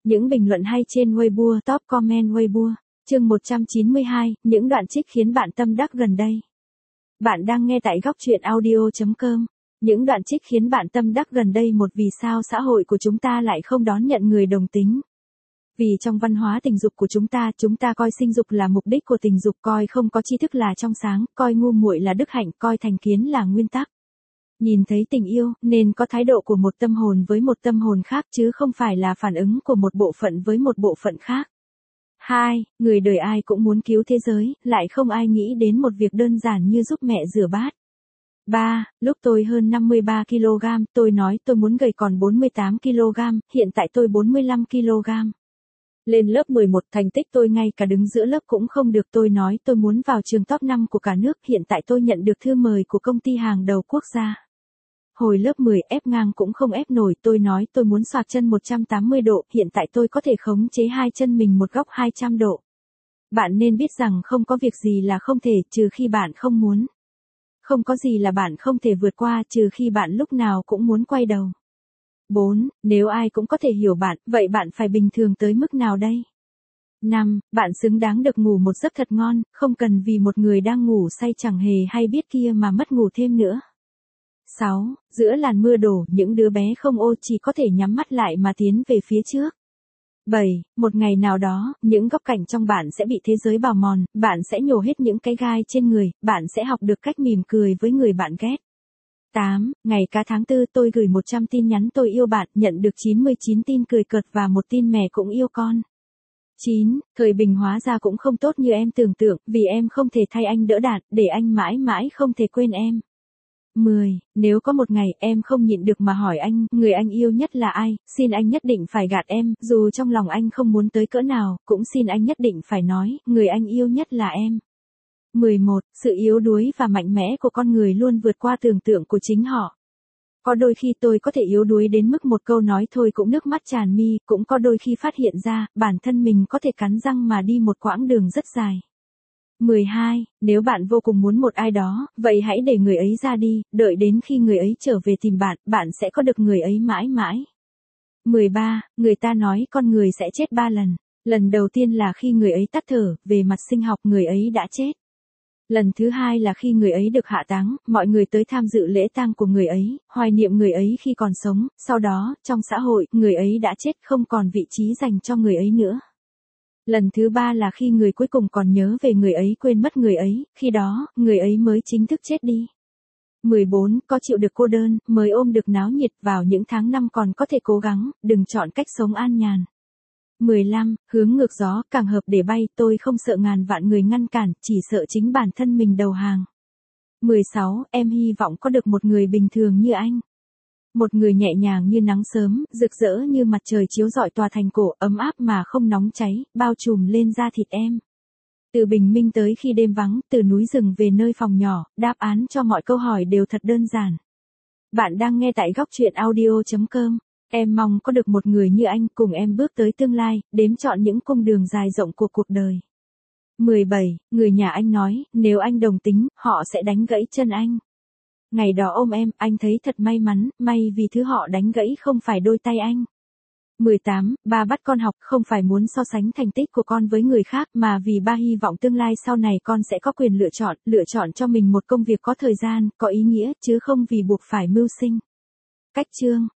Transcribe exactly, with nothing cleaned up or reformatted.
Những bình luận hay trên Weibo, top comment Weibo. Chương một trăm chín mươi hai, những đoạn trích khiến bạn tâm đắc gần đây. Bạn đang nghe tại góc truyện audio chấm com. Những đoạn trích khiến bạn tâm đắc gần đây. Một, vì sao xã hội của chúng ta lại không đón nhận người đồng tính? Vì trong văn hóa tình dục của chúng ta, chúng ta coi sinh dục là mục đích của tình dục, coi không có tri thức là trong sáng, coi ngu muội là đức hạnh, coi thành kiến là nguyên tắc. Nhìn thấy tình yêu, nên có thái độ của một tâm hồn với một tâm hồn khác chứ không phải là phản ứng của một bộ phận với một bộ phận khác. Hai, người đời ai cũng muốn cứu thế giới, lại không ai nghĩ đến một việc đơn giản như giúp mẹ rửa bát. Ba, lúc tôi hơn năm mươi ba ki lô gam, tôi nói tôi muốn gầy còn bốn mươi tám ki lô gam, hiện tại tôi bốn mươi lăm ki lô gam. Lên lớp mười một, thành tích tôi ngay cả đứng giữa lớp cũng không được, tôi nói tôi muốn vào trường top năm của cả nước, hiện tại tôi nhận được thư mời của công ty hàng đầu quốc gia. Hồi lớp mười, ép ngang cũng không ép nổi, tôi nói tôi muốn xoạc chân một trăm tám mươi độ, hiện tại tôi có thể khống chế hai chân mình một góc hai trăm độ. Bạn nên biết rằng không có việc gì là không thể, trừ khi bạn không muốn. Không có gì là bạn không thể vượt qua, trừ khi bạn lúc nào cũng muốn quay đầu. Bốn, nếu ai cũng có thể hiểu bạn, vậy bạn phải bình thường tới mức nào đây? Năm, bạn xứng đáng được ngủ một giấc thật ngon, không cần vì một người đang ngủ say chẳng hề hay biết kia mà mất ngủ thêm nữa. Sáu, giữa làn mưa đổ, những đứa bé không ô chỉ có thể nhắm mắt lại mà tiến về phía trước. Bảy, một ngày nào đó, những góc cạnh trong bạn sẽ bị thế giới bào mòn, bạn sẽ nhổ hết những cái gai trên người, bạn sẽ học được cách mỉm cười với người bạn ghét. Tám, ngày cá tháng tư tôi gửi một trăm tin nhắn tôi yêu bạn, nhận được chín mươi chín tin cười cợt và một tin mẹ cũng yêu con. Chín, thời bình hóa ra cũng không tốt như em tưởng tượng, vì em không thể thay anh đỡ đạn, để anh mãi mãi không thể quên em. Mười, nếu có một ngày em không nhịn được mà hỏi anh, người anh yêu nhất là ai, xin anh nhất định phải gạt em, dù trong lòng anh không muốn tới cỡ nào, cũng xin anh nhất định phải nói, người anh yêu nhất là em. Mười một, sự yếu đuối và mạnh mẽ của con người luôn vượt qua tưởng tượng của chính họ. Có đôi khi tôi có thể yếu đuối đến mức một câu nói thôi cũng nước mắt tràn mi, cũng có đôi khi phát hiện ra, bản thân mình có thể cắn răng mà đi một quãng đường rất dài. Mười hai, nếu bạn vô cùng muốn một ai đó, vậy hãy để người ấy ra đi, đợi đến khi người ấy trở về tìm bạn, bạn sẽ có được người ấy mãi mãi. Mười ba, người ta nói con người sẽ chết ba lần. Lần đầu tiên là khi người ấy tắt thở, về mặt sinh học người ấy đã chết. Lần thứ hai là khi người ấy được hạ táng, mọi người tới tham dự lễ tang của người ấy, hoài niệm người ấy khi còn sống, sau đó, trong xã hội, người ấy đã chết không còn vị trí dành cho người ấy nữa. Lần thứ ba là khi người cuối cùng còn nhớ về người ấy quên mất người ấy, khi đó, người ấy mới chính thức chết đi. Mười bốn, có chịu được cô đơn, mới ôm được náo nhiệt, vào những tháng năm còn có thể cố gắng, đừng chọn cách sống an nhàn. Mười lăm, hướng ngược gió, càng hợp để bay, tôi không sợ ngàn vạn người ngăn cản, chỉ sợ chính bản thân mình đầu hàng. Mười sáu, em hy vọng có được một người bình thường như anh. Một người nhẹ nhàng như nắng sớm, rực rỡ như mặt trời chiếu rọi tòa thành cổ, ấm áp mà không nóng cháy, bao trùm lên da thịt em. Từ bình minh tới khi đêm vắng, từ núi rừng về nơi phòng nhỏ, đáp án cho mọi câu hỏi đều thật đơn giản. Bạn đang nghe tại góc truyện audio chấm com. Em mong có được một người như anh, cùng em bước tới tương lai, đếm trọn những cung đường dài rộng của cuộc đời. Mười bảy, người nhà anh nói, nếu anh đồng tính, họ sẽ đánh gãy chân anh. Ngày đó ôm em, anh thấy thật may mắn, may vì thứ họ đánh gãy không phải đôi tay anh. Mười tám, ba bắt con học không phải muốn so sánh thành tích của con với người khác mà vì ba hy vọng tương lai sau này con sẽ có quyền lựa chọn, lựa chọn cho mình một công việc có thời gian, có ý nghĩa, chứ không vì buộc phải mưu sinh. Cách chương